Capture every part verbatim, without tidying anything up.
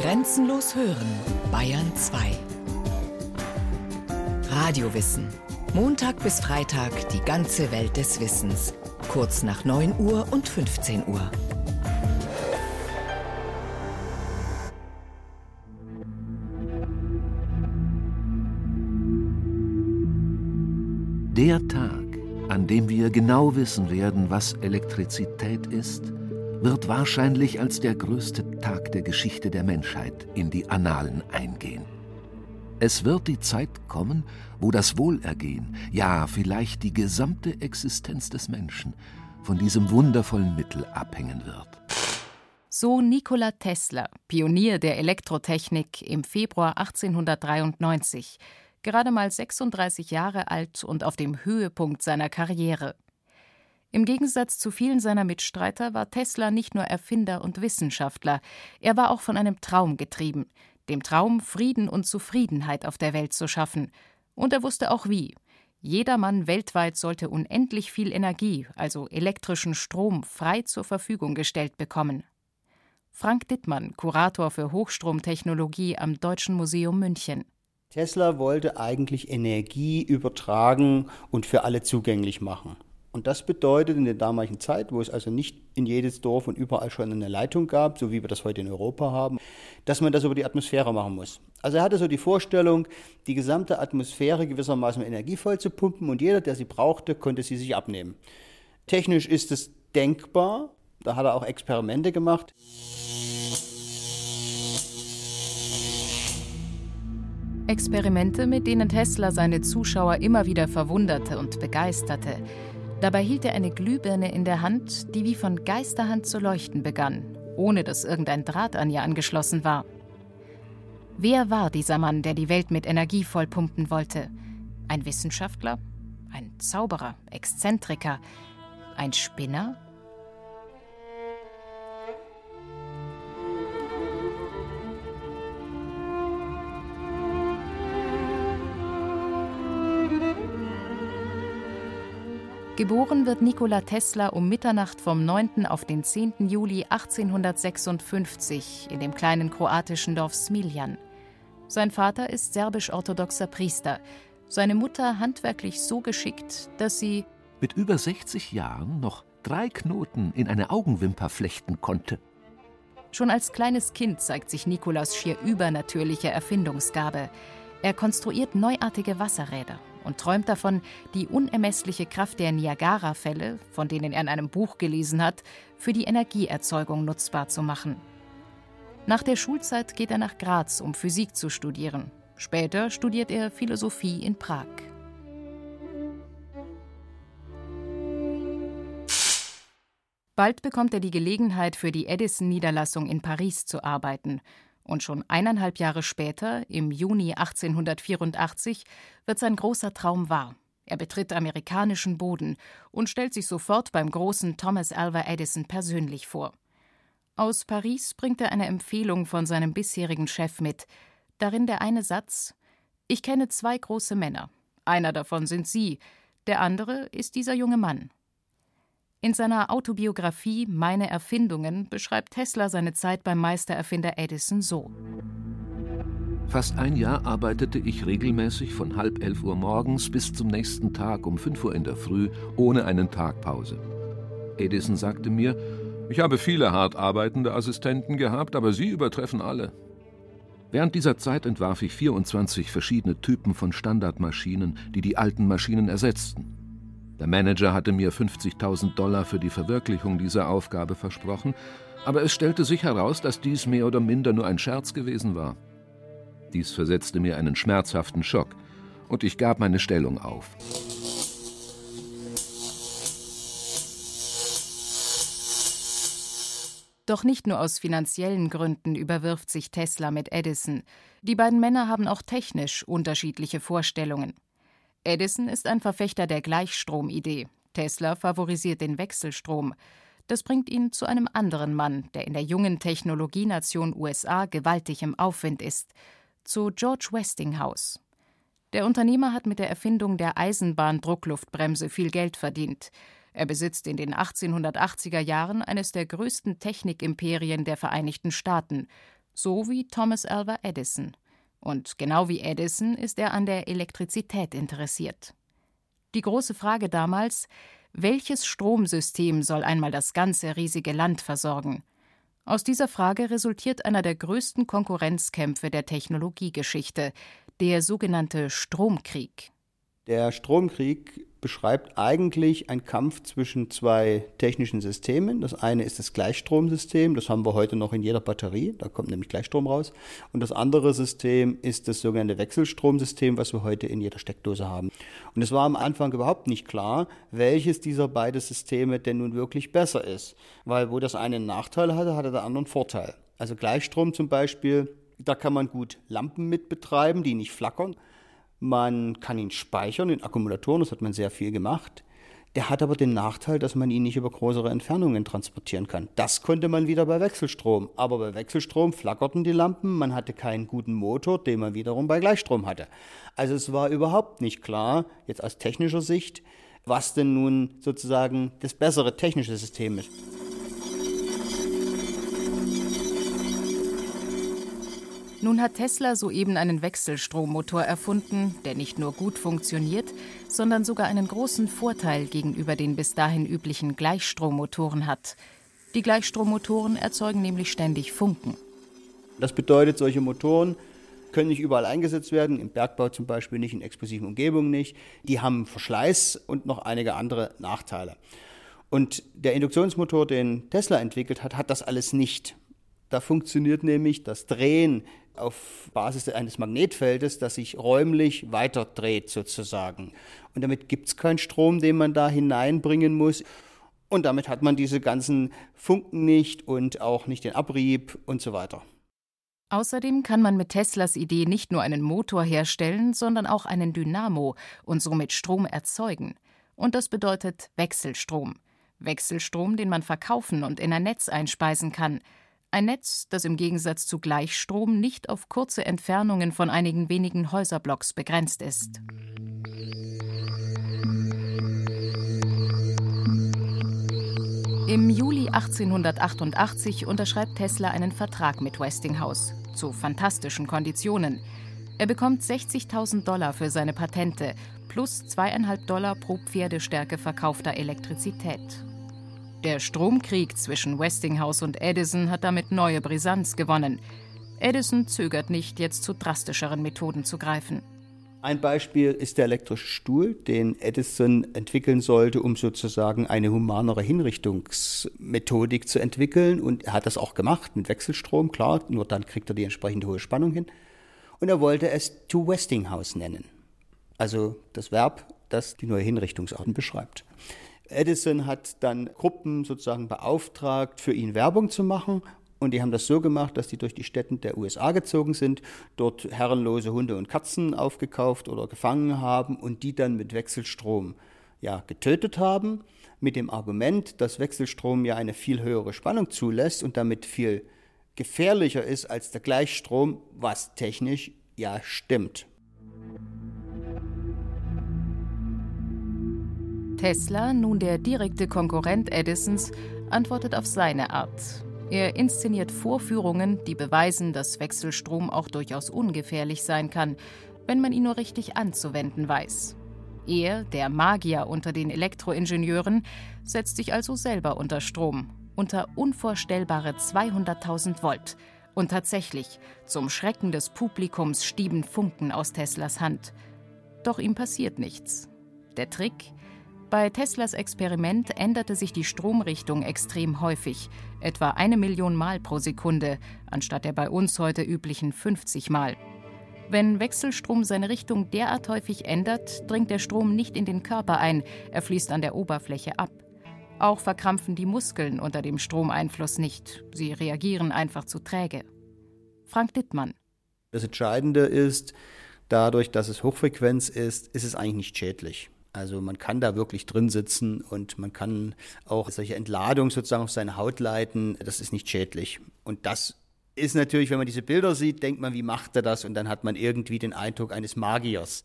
Grenzenlos hören, Bayern zwei. Radiowissen. Montag bis Freitag die ganze Welt des Wissens. Kurz nach neun Uhr und fünfzehn Uhr. Der Tag, an dem wir genau wissen werden, was Elektrizität ist, wird wahrscheinlich als der größte Tag der Geschichte der Menschheit in die Annalen eingehen. Es wird die Zeit kommen, wo das Wohlergehen, ja vielleicht die gesamte Existenz des Menschen von diesem wundervollen Mittel abhängen wird. So Nikola Tesla, Pionier der Elektrotechnik im Februar achtzehnhundertdreiundneunzig, gerade mal sechsunddreißig Jahre alt und auf dem Höhepunkt seiner Karriere. Im Gegensatz zu vielen seiner Mitstreiter war Tesla nicht nur Erfinder und Wissenschaftler, er war auch von einem Traum getrieben, dem Traum, Frieden und Zufriedenheit auf der Welt zu schaffen. Und er wusste auch wie. Jeder Mann weltweit sollte unendlich viel Energie, also elektrischen Strom, frei zur Verfügung gestellt bekommen. Frank Dittmann, Kurator für Hochstromtechnologie am Deutschen Museum München. Tesla wollte eigentlich Energie übertragen und für alle zugänglich machen. Und das bedeutet in der damaligen Zeit, wo es also nicht in jedes Dorf und überall schon eine Leitung gab, so wie wir das heute in Europa haben, dass man das über die Atmosphäre machen muss. Also er hatte so die Vorstellung, die gesamte Atmosphäre gewissermaßen energievoll zu pumpen und jeder, der sie brauchte, konnte sie sich abnehmen. Technisch ist es denkbar, da hat er auch Experimente gemacht. Experimente, mit denen Tesla seine Zuschauer immer wieder verwunderte und begeisterte. Dabei hielt er eine Glühbirne in der Hand, die wie von Geisterhand zu leuchten begann, ohne dass irgendein Draht an ihr angeschlossen war. Wer war dieser Mann, der die Welt mit Energie vollpumpen wollte? Ein Wissenschaftler? Ein Zauberer? Exzentriker? Ein Spinner? Geboren wird Nikola Tesla um Mitternacht vom neunten auf den zehnten Juli achtzehnhundertsechsundfünfzig in dem kleinen kroatischen Dorf Smiljan. Sein Vater ist serbisch-orthodoxer Priester, seine Mutter handwerklich so geschickt, dass sie mit über sechzig Jahren noch drei Knoten in eine Augenwimper flechten konnte. Schon als kleines Kind zeigt sich Nikolas schier übernatürliche Erfindungsgabe. Er konstruiert neuartige Wasserräder und träumt davon, die unermessliche Kraft der Niagara-Fälle, von denen er in einem Buch gelesen hat, für die Energieerzeugung nutzbar zu machen. Nach der Schulzeit geht er nach Graz, um Physik zu studieren. Später studiert er Philosophie in Prag. Bald bekommt er die Gelegenheit, für die Edison-Niederlassung in Paris zu arbeiten. Und schon eineinhalb Jahre später, im Juni achtzehnhundertvierundachtzig, wird sein großer Traum wahr. Er betritt amerikanischen Boden und stellt sich sofort beim großen Thomas Alva Edison persönlich vor. Aus Paris bringt er eine Empfehlung von seinem bisherigen Chef mit. Darin der eine Satz: »Ich kenne zwei große Männer. Einer davon sind Sie, der andere ist dieser junge Mann.« In seiner Autobiografie »Meine Erfindungen« beschreibt Tesla seine Zeit beim Meistererfinder Edison so: Fast ein Jahr arbeitete ich regelmäßig von halb elf Uhr morgens bis zum nächsten Tag um fünf Uhr in der Früh, ohne einen Tag Pause. Edison sagte mir, ich habe viele hart arbeitende Assistenten gehabt, aber Sie übertreffen alle. Während dieser Zeit entwarf ich vierundzwanzig verschiedene Typen von Standardmaschinen, die die alten Maschinen ersetzten. Der Manager hatte mir fünfzigtausend Dollar für die Verwirklichung dieser Aufgabe versprochen, aber es stellte sich heraus, dass dies mehr oder minder nur ein Scherz gewesen war. Dies versetzte mir einen schmerzhaften Schock und ich gab meine Stellung auf. Doch nicht nur aus finanziellen Gründen überwirft sich Tesla mit Edison. Die beiden Männer haben auch technisch unterschiedliche Vorstellungen. Edison ist ein Verfechter der Gleichstromidee. Tesla favorisiert den Wechselstrom. Das bringt ihn zu einem anderen Mann, der in der jungen Technologienation U S A gewaltig im Aufwind ist, zu George Westinghouse. Der Unternehmer hat mit der Erfindung der Eisenbahndruckluftbremse viel Geld verdient. Er besitzt in den achtzehnhundertachtziger Jahren eines der größten Technikimperien der Vereinigten Staaten. So wie Thomas Alva Edison. Und genau wie Edison ist er an der Elektrizität interessiert. Die große Frage damals: Welches Stromsystem soll einmal das ganze riesige Land versorgen? Aus dieser Frage resultiert einer der größten Konkurrenzkämpfe der Technologiegeschichte, der sogenannte Stromkrieg. Der Stromkrieg beschreibt eigentlich einen Kampf zwischen zwei technischen Systemen. Das eine ist das Gleichstromsystem, das haben wir heute noch in jeder Batterie, da kommt nämlich Gleichstrom raus. Und das andere System ist das sogenannte Wechselstromsystem, was wir heute in jeder Steckdose haben. Und es war am Anfang überhaupt nicht klar, welches dieser beiden Systeme denn nun wirklich besser ist. Weil wo das eine einen Nachteil hatte, hatte der andere einen Vorteil. Also Gleichstrom zum Beispiel, da kann man gut Lampen mit betreiben, die nicht flackern. Man kann ihn speichern in Akkumulatoren, das hat man sehr viel gemacht. Der hat aber den Nachteil, dass man ihn nicht über größere Entfernungen transportieren kann. Das konnte man wieder bei Wechselstrom. Aber bei Wechselstrom flackerten die Lampen, man hatte keinen guten Motor, den man wiederum bei Gleichstrom hatte. Also es war überhaupt nicht klar, jetzt aus technischer Sicht, was denn nun sozusagen das bessere technische System ist. Nun hat Tesla soeben einen Wechselstrommotor erfunden, der nicht nur gut funktioniert, sondern sogar einen großen Vorteil gegenüber den bis dahin üblichen Gleichstrommotoren hat. Die Gleichstrommotoren erzeugen nämlich ständig Funken. Das bedeutet, solche Motoren können nicht überall eingesetzt werden, im Bergbau zum Beispiel nicht, in explosiven Umgebungen nicht. Die haben Verschleiß und noch einige andere Nachteile. Und der Induktionsmotor, den Tesla entwickelt hat, hat das alles nicht. Da funktioniert nämlich das Drehen auf Basis eines Magnetfeldes, das sich räumlich weiter dreht sozusagen. Und damit gibt es keinen Strom, den man da hineinbringen muss. Und damit hat man diese ganzen Funken nicht und auch nicht den Abrieb und so weiter. Außerdem kann man mit Teslas Idee nicht nur einen Motor herstellen, sondern auch einen Dynamo und somit Strom erzeugen. Und das bedeutet Wechselstrom. Wechselstrom, den man verkaufen und in ein Netz einspeisen kann. Ein Netz, das im Gegensatz zu Gleichstrom nicht auf kurze Entfernungen von einigen wenigen Häuserblocks begrenzt ist. Im Juli achtzehnhundertachtundachtzig unterschreibt Tesla einen Vertrag mit Westinghouse zu fantastischen Konditionen. Er bekommt sechzigtausend Dollar für seine Patente plus zweieinhalb Dollar pro Pferdestärke verkaufter Elektrizität. Der Stromkrieg zwischen Westinghouse und Edison hat damit neue Brisanz gewonnen. Edison zögert nicht, jetzt zu drastischeren Methoden zu greifen. Ein Beispiel ist der elektrische Stuhl, den Edison entwickeln sollte, um sozusagen eine humanere Hinrichtungsmethodik zu entwickeln. Und er hat das auch gemacht mit Wechselstrom, klar, nur dann kriegt er die entsprechende hohe Spannung hin. Und er wollte es to Westinghouse nennen. Also das Verb, das die neue Hinrichtungsarten beschreibt. Edison hat dann Gruppen sozusagen beauftragt, für ihn Werbung zu machen. Und die haben das so gemacht, dass die durch die Städte der U S A gezogen sind, dort herrenlose Hunde und Katzen aufgekauft oder gefangen haben und die dann mit Wechselstrom ja, getötet haben. Mit dem Argument, dass Wechselstrom ja eine viel höhere Spannung zulässt und damit viel gefährlicher ist als der Gleichstrom, was technisch ja stimmt. Tesla, nun der direkte Konkurrent Edisons, antwortet auf seine Art. Er inszeniert Vorführungen, die beweisen, dass Wechselstrom auch durchaus ungefährlich sein kann, wenn man ihn nur richtig anzuwenden weiß. Er, der Magier unter den Elektroingenieuren, setzt sich also selber unter Strom, unter unvorstellbare zweihunderttausend Volt. Und tatsächlich, zum Schrecken des Publikums stieben Funken aus Teslas Hand. Doch ihm passiert nichts. Der Trick? Bei Teslas Experiment änderte sich die Stromrichtung extrem häufig, etwa eine Million Mal pro Sekunde, anstatt der bei uns heute üblichen fünfzig Mal. Wenn Wechselstrom seine Richtung derart häufig ändert, dringt der Strom nicht in den Körper ein, er fließt an der Oberfläche ab. Auch verkrampfen die Muskeln unter dem Stromeinfluss nicht, sie reagieren einfach zu träge. Frank Dittmann. Das Entscheidende ist, dadurch, dass es Hochfrequenz ist, ist es eigentlich nicht schädlich. Also man kann da wirklich drin sitzen und man kann auch solche Entladung sozusagen auf seine Haut leiten. Das ist nicht schädlich. Und das ist natürlich, wenn man diese Bilder sieht, denkt man, wie macht er das? Und dann hat man irgendwie den Eindruck eines Magiers.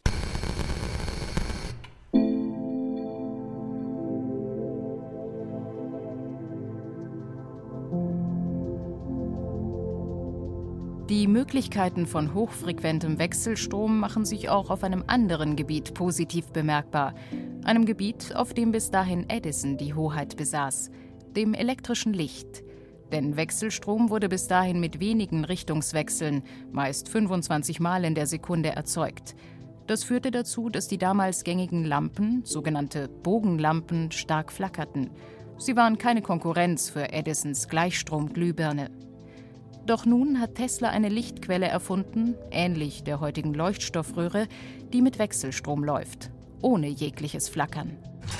Die Möglichkeiten von hochfrequentem Wechselstrom machen sich auch auf einem anderen Gebiet positiv bemerkbar. Einem Gebiet, auf dem bis dahin Edison die Hoheit besaß, dem elektrischen Licht. Denn Wechselstrom wurde bis dahin mit wenigen Richtungswechseln, meist fünfundzwanzig Mal in der Sekunde, erzeugt. Das führte dazu, dass die damals gängigen Lampen, sogenannte Bogenlampen, stark flackerten. Sie waren keine Konkurrenz für Edisons Gleichstromglühbirne. Doch nun hat Tesla eine Lichtquelle erfunden, ähnlich der heutigen Leuchtstoffröhre, die mit Wechselstrom läuft, ohne jegliches Flackern.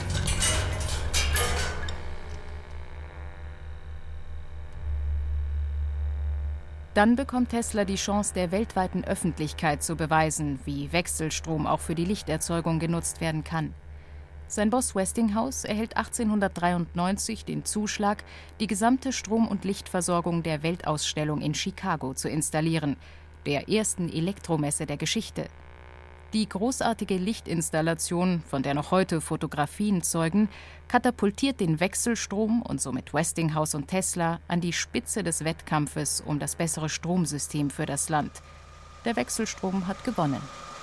Dann bekommt Tesla die Chance, der weltweiten Öffentlichkeit zu beweisen, wie Wechselstrom auch für die Lichterzeugung genutzt werden kann. Sein Boss Westinghouse erhält achtzehnhundertdreiundneunzig den Zuschlag, die gesamte Strom- und Lichtversorgung der Weltausstellung in Chicago zu installieren, der ersten Elektromesse der Geschichte. Die großartige Lichtinstallation, von der noch heute Fotografien zeugen, katapultiert den Wechselstrom und somit Westinghouse und Tesla an die Spitze des Wettkampfes um das bessere Stromsystem für das Land. Der Wechselstrom hat gewonnen.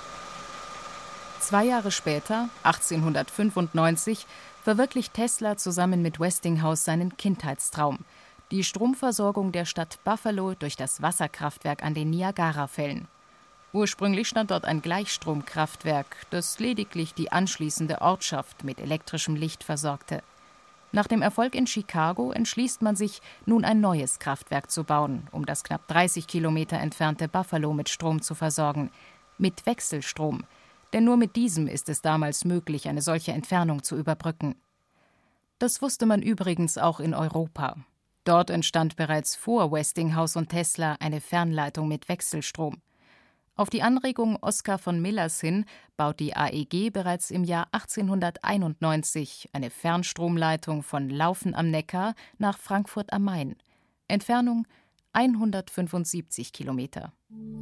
Zwei Jahre später, achtzehnhundertfünfundneunzig, verwirklicht Tesla zusammen mit Westinghouse seinen Kindheitstraum: die Stromversorgung der Stadt Buffalo durch das Wasserkraftwerk an den Niagarafällen. Ursprünglich stand dort ein Gleichstromkraftwerk, das lediglich die anschließende Ortschaft mit elektrischem Licht versorgte. Nach dem Erfolg in Chicago entschließt man sich, nun ein neues Kraftwerk zu bauen, um das knapp dreißig Kilometer entfernte Buffalo mit Strom zu versorgen. Mit Wechselstrom. Denn nur mit diesem ist es damals möglich, eine solche Entfernung zu überbrücken. Das wusste man übrigens auch in Europa. Dort entstand bereits vor Westinghouse und Tesla eine Fernleitung mit Wechselstrom. Auf die Anregung Oskar von Millers hin baut die A E G bereits im Jahr achtzehnhunderteinundneunzig eine Fernstromleitung von Laufen am Neckar nach Frankfurt am Main. Entfernung hundertfünfundsiebzig Kilometer.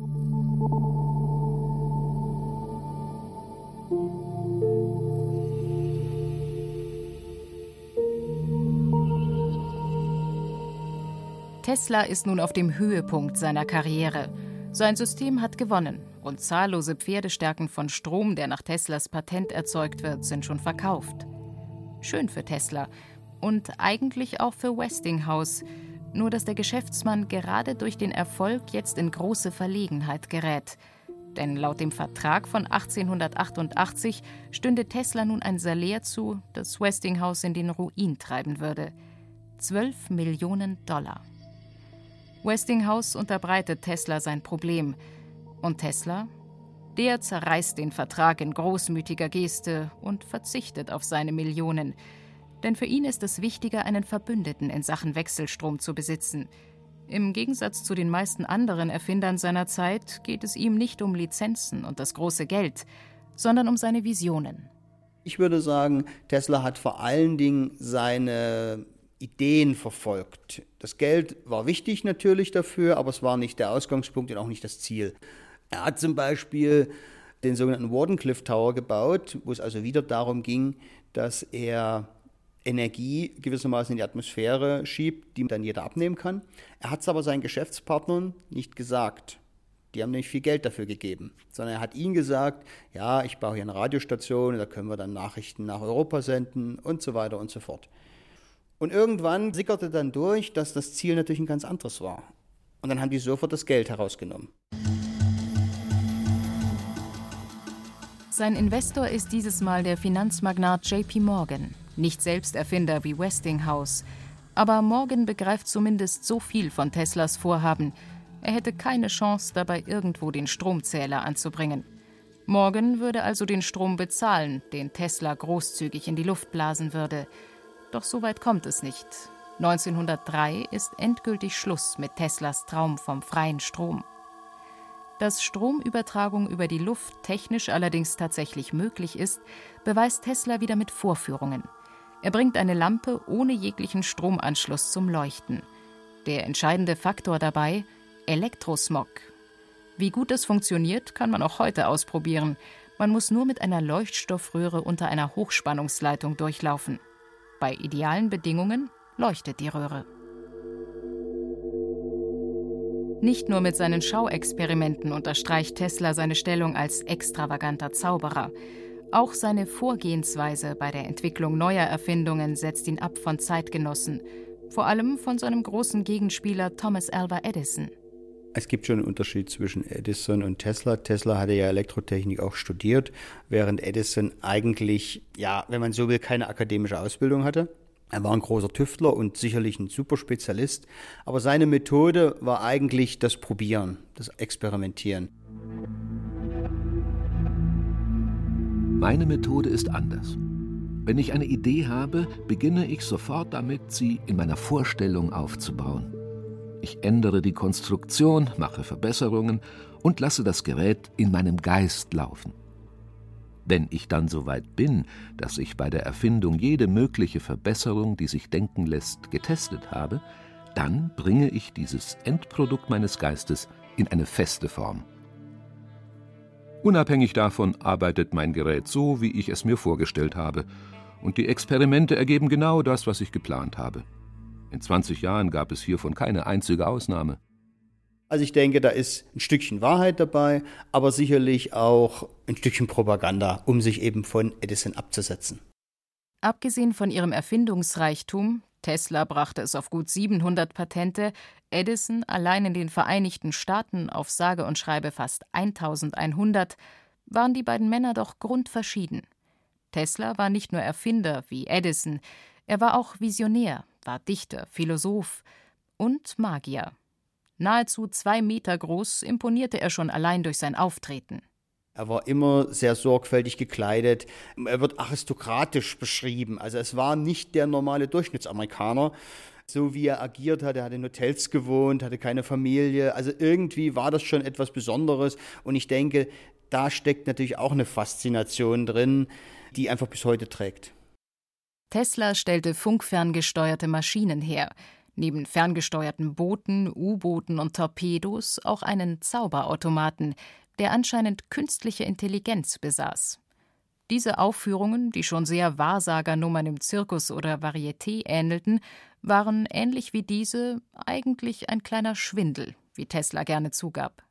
Tesla ist nun auf dem Höhepunkt seiner Karriere. Sein System hat gewonnen und zahllose Pferdestärken von Strom, der nach Teslas Patent erzeugt wird, sind schon verkauft. Schön für Tesla und eigentlich auch für Westinghouse, nur dass der Geschäftsmann gerade durch den Erfolg jetzt in große Verlegenheit gerät. Denn laut dem Vertrag von achtzehnhundertachtundachtzig stünde Tesla nun ein Salär zu, das Westinghouse in den Ruin treiben würde. Zwölf Millionen Dollar. Westinghouse unterbreitet Tesla sein Problem. Und Tesla? Der zerreißt den Vertrag in großmütiger Geste und verzichtet auf seine Millionen. Denn für ihn ist es wichtiger, einen Verbündeten in Sachen Wechselstrom zu besitzen. Im Gegensatz zu den meisten anderen Erfindern seiner Zeit geht es ihm nicht um Lizenzen und das große Geld, sondern um seine Visionen. Ich würde sagen, Tesla hat vor allen Dingen seine Ideen verfolgt. Das Geld war wichtig natürlich dafür, aber es war nicht der Ausgangspunkt und auch nicht das Ziel. Er hat zum Beispiel den sogenannten Wardenclyffe Tower gebaut, wo es also wieder darum ging, dass er Energie gewissermaßen in die Atmosphäre schiebt, die dann jeder abnehmen kann. Er hat es aber seinen Geschäftspartnern nicht gesagt. Die haben nicht viel Geld dafür gegeben, sondern er hat ihnen gesagt, ja, ich baue hier eine Radiostation, da können wir dann Nachrichten nach Europa senden und so weiter und so fort. Und irgendwann sickerte dann durch, dass das Ziel natürlich ein ganz anderes war. Und dann haben die sofort das Geld herausgenommen. Sein Investor ist dieses Mal der Finanzmagnat J P Morgan, nicht selbst Erfinder wie Westinghouse. Aber Morgan begreift zumindest so viel von Teslas Vorhaben. Er hätte keine Chance, dabei irgendwo den Stromzähler anzubringen. Morgan würde also den Strom bezahlen, den Tesla großzügig in die Luft blasen würde. Doch so weit kommt es nicht. neunzehnhundertdrei ist endgültig Schluss mit Teslas Traum vom freien Strom. Dass Stromübertragung über die Luft technisch allerdings tatsächlich möglich ist, beweist Tesla wieder mit Vorführungen. Er bringt eine Lampe ohne jeglichen Stromanschluss zum Leuchten. Der entscheidende Faktor dabei: Elektrosmog. Wie gut das funktioniert, kann man auch heute ausprobieren. Man muss nur mit einer Leuchtstoffröhre unter einer Hochspannungsleitung durchlaufen. Bei idealen Bedingungen leuchtet die Röhre. Nicht nur mit seinen Schauexperimenten unterstreicht Tesla seine Stellung als extravaganter Zauberer. Auch seine Vorgehensweise bei der Entwicklung neuer Erfindungen setzt ihn ab von Zeitgenossen, vor allem von seinem großen Gegenspieler Thomas Alva Edison. Es gibt schon einen Unterschied zwischen Edison und Tesla. Tesla hatte ja Elektrotechnik auch studiert, während Edison eigentlich, ja, wenn man so will, keine akademische Ausbildung hatte. Er war ein großer Tüftler und sicherlich ein Superspezialist, aber seine Methode war eigentlich das Probieren, das Experimentieren. Meine Methode ist anders. Wenn ich eine Idee habe, beginne ich sofort damit, sie in meiner Vorstellung aufzubauen. Ich ändere die Konstruktion, mache Verbesserungen und lasse das Gerät in meinem Geist laufen. Wenn ich dann so weit bin, dass ich bei der Erfindung jede mögliche Verbesserung, die sich denken lässt, getestet habe, dann bringe ich dieses Endprodukt meines Geistes in eine feste Form. Unabhängig davon arbeitet mein Gerät so, wie ich es mir vorgestellt habe, und die Experimente ergeben genau das, was ich geplant habe. In zwanzig Jahren gab es hiervon keine einzige Ausnahme. Also ich denke, da ist ein Stückchen Wahrheit dabei, aber sicherlich auch ein Stückchen Propaganda, um sich eben von Edison abzusetzen. Abgesehen von ihrem Erfindungsreichtum, Tesla brachte es auf gut siebenhundert Patente, Edison allein in den Vereinigten Staaten auf sage und schreibe fast eintausendeinhundert, waren die beiden Männer doch grundverschieden. Tesla war nicht nur Erfinder wie Edison, er war auch Visionär, war Dichter, Philosoph und Magier. Nahezu zwei Meter groß imponierte er schon allein durch sein Auftreten. Er war immer sehr sorgfältig gekleidet. Er wird aristokratisch beschrieben. Also es war nicht der normale Durchschnittsamerikaner. So wie er agiert hat, er hat in Hotels gewohnt, hatte keine Familie. Also irgendwie war das schon etwas Besonderes. Und ich denke, da steckt natürlich auch eine Faszination drin, die einfach bis heute trägt. Tesla stellte funkferngesteuerte Maschinen her. Neben ferngesteuerten Booten, U-Booten und Torpedos auch einen Zauberautomaten, der anscheinend künstliche Intelligenz besaß. Diese Aufführungen, die schon sehr Wahrsagernummern im Zirkus oder Varieté ähnelten, waren ähnlich wie diese eigentlich ein kleiner Schwindel, wie Tesla gerne zugab.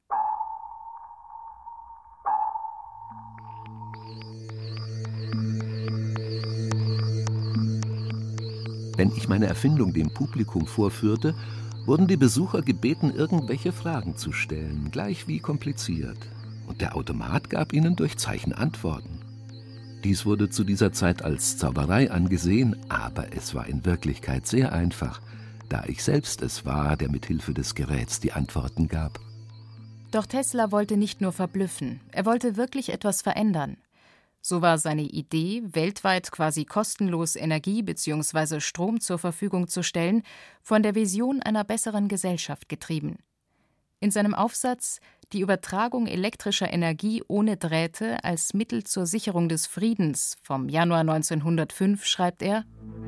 Wenn ich meine Erfindung dem Publikum vorführte, wurden die Besucher gebeten, irgendwelche Fragen zu stellen, gleich wie kompliziert. Und der Automat gab ihnen durch Zeichen Antworten. Dies wurde zu dieser Zeit als Zauberei angesehen, aber es war in Wirklichkeit sehr einfach, da ich selbst es war, der mit Hilfe des Geräts die Antworten gab. Doch Tesla wollte nicht nur verblüffen, er wollte wirklich etwas verändern. So war seine Idee, weltweit quasi kostenlos Energie bzw. Strom zur Verfügung zu stellen, von der Vision einer besseren Gesellschaft getrieben. In seinem Aufsatz »Die Übertragung elektrischer Energie ohne Drähte als Mittel zur Sicherung des Friedens« vom Januar neunzehnhundertfünf schreibt er: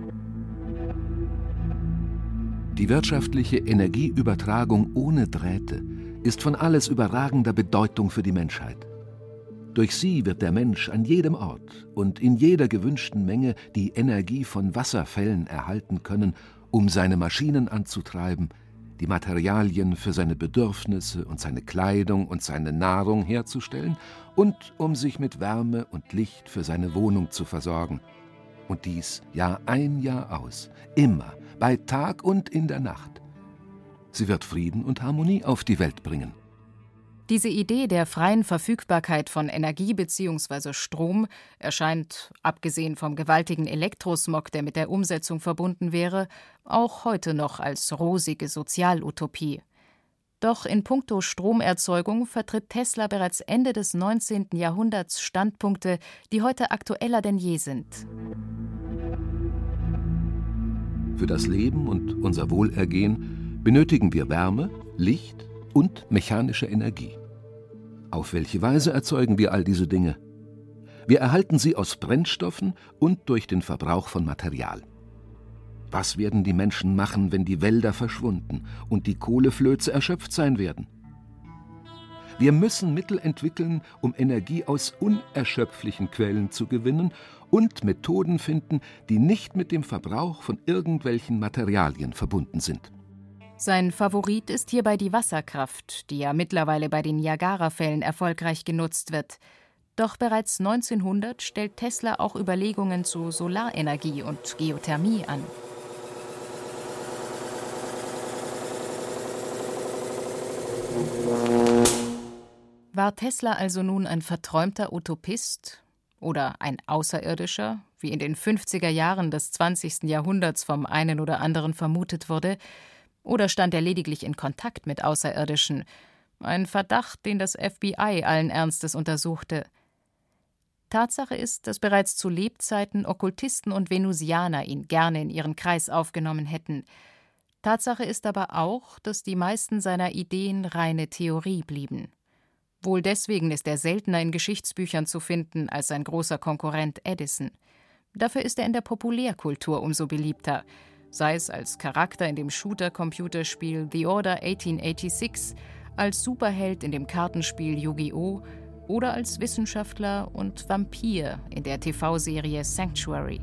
Die wirtschaftliche Energieübertragung ohne Drähte ist von alles überragender Bedeutung für die Menschheit. Durch sie wird der Mensch an jedem Ort und in jeder gewünschten Menge die Energie von Wasserfällen erhalten können, um seine Maschinen anzutreiben, die Materialien für seine Bedürfnisse und seine Kleidung und seine Nahrung herzustellen und um sich mit Wärme und Licht für seine Wohnung zu versorgen. Und dies Jahr ein, Jahr aus, immer, bei Tag und in der Nacht. Sie wird Frieden und Harmonie auf die Welt bringen. Diese Idee der freien Verfügbarkeit von Energie bzw. Strom erscheint, abgesehen vom gewaltigen Elektrosmog, der mit der Umsetzung verbunden wäre, auch heute noch als rosige Sozialutopie. Doch in puncto Stromerzeugung vertritt Tesla bereits Ende des neunzehnten Jahrhunderts Standpunkte, die heute aktueller denn je sind. Für das Leben und unser Wohlergehen benötigen wir Wärme, Licht und mechanische Energie. Auf welche Weise erzeugen wir all diese Dinge? Wir erhalten sie aus Brennstoffen und durch den Verbrauch von Material. Was werden die Menschen machen, wenn die Wälder verschwunden und die Kohleflöze erschöpft sein werden? Wir müssen Mittel entwickeln, um Energie aus unerschöpflichen Quellen zu gewinnen und Methoden finden, die nicht mit dem Verbrauch von irgendwelchen Materialien verbunden sind. Sein Favorit ist hierbei die Wasserkraft, die ja mittlerweile bei den Niagarafällen erfolgreich genutzt wird. Doch bereits neunzehnhundert stellt Tesla auch Überlegungen zu Solarenergie und Geothermie an. War Tesla also nun ein verträumter Utopist oder ein Außerirdischer, wie in den fünfziger Jahren des zwanzigsten Jahrhunderts vom einen oder anderen vermutet wurde, oder stand er lediglich in Kontakt mit Außerirdischen? Ein Verdacht, den das F B I allen Ernstes untersuchte. Tatsache ist, dass bereits zu Lebzeiten Okkultisten und Venusianer ihn gerne in ihren Kreis aufgenommen hätten. Tatsache ist aber auch, dass die meisten seiner Ideen reine Theorie blieben. Wohl deswegen ist er seltener in Geschichtsbüchern zu finden als sein großer Konkurrent Edison. Dafür ist er in der Populärkultur umso beliebter, sei es als Charakter in dem Shooter-Computerspiel The Order achtzehnhundertsechsundachtzig, als Superheld in dem Kartenspiel Yu-Gi-Oh! Oder als Wissenschaftler und Vampir in der T V-Serie Sanctuary.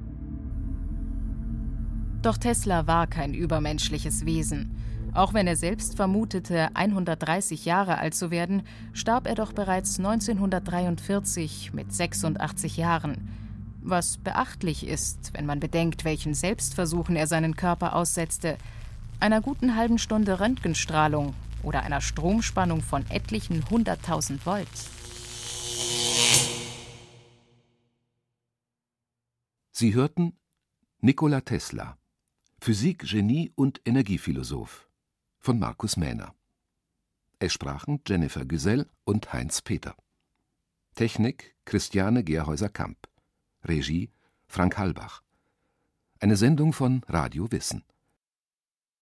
Doch Tesla war kein übermenschliches Wesen. Auch wenn er selbst vermutete, hundertdreißig Jahre alt zu werden, starb er doch bereits neunzehnhundertdreiundvierzig mit sechsundachtzig Jahren. Was beachtlich ist, wenn man bedenkt, welchen Selbstversuchen er seinen Körper aussetzte. Einer guten halben Stunde Röntgenstrahlung oder einer Stromspannung von etlichen hunderttausend Volt. Sie hörten Nikola Tesla, Physik-Genie und Energiephilosoph von Markus Mähner. Es sprachen Jennifer Güsell und Heinz Peter. Technik Christiane Gerhäuser-Kamp. Regie Frank Halbach. Eine Sendung von Radio Wissen.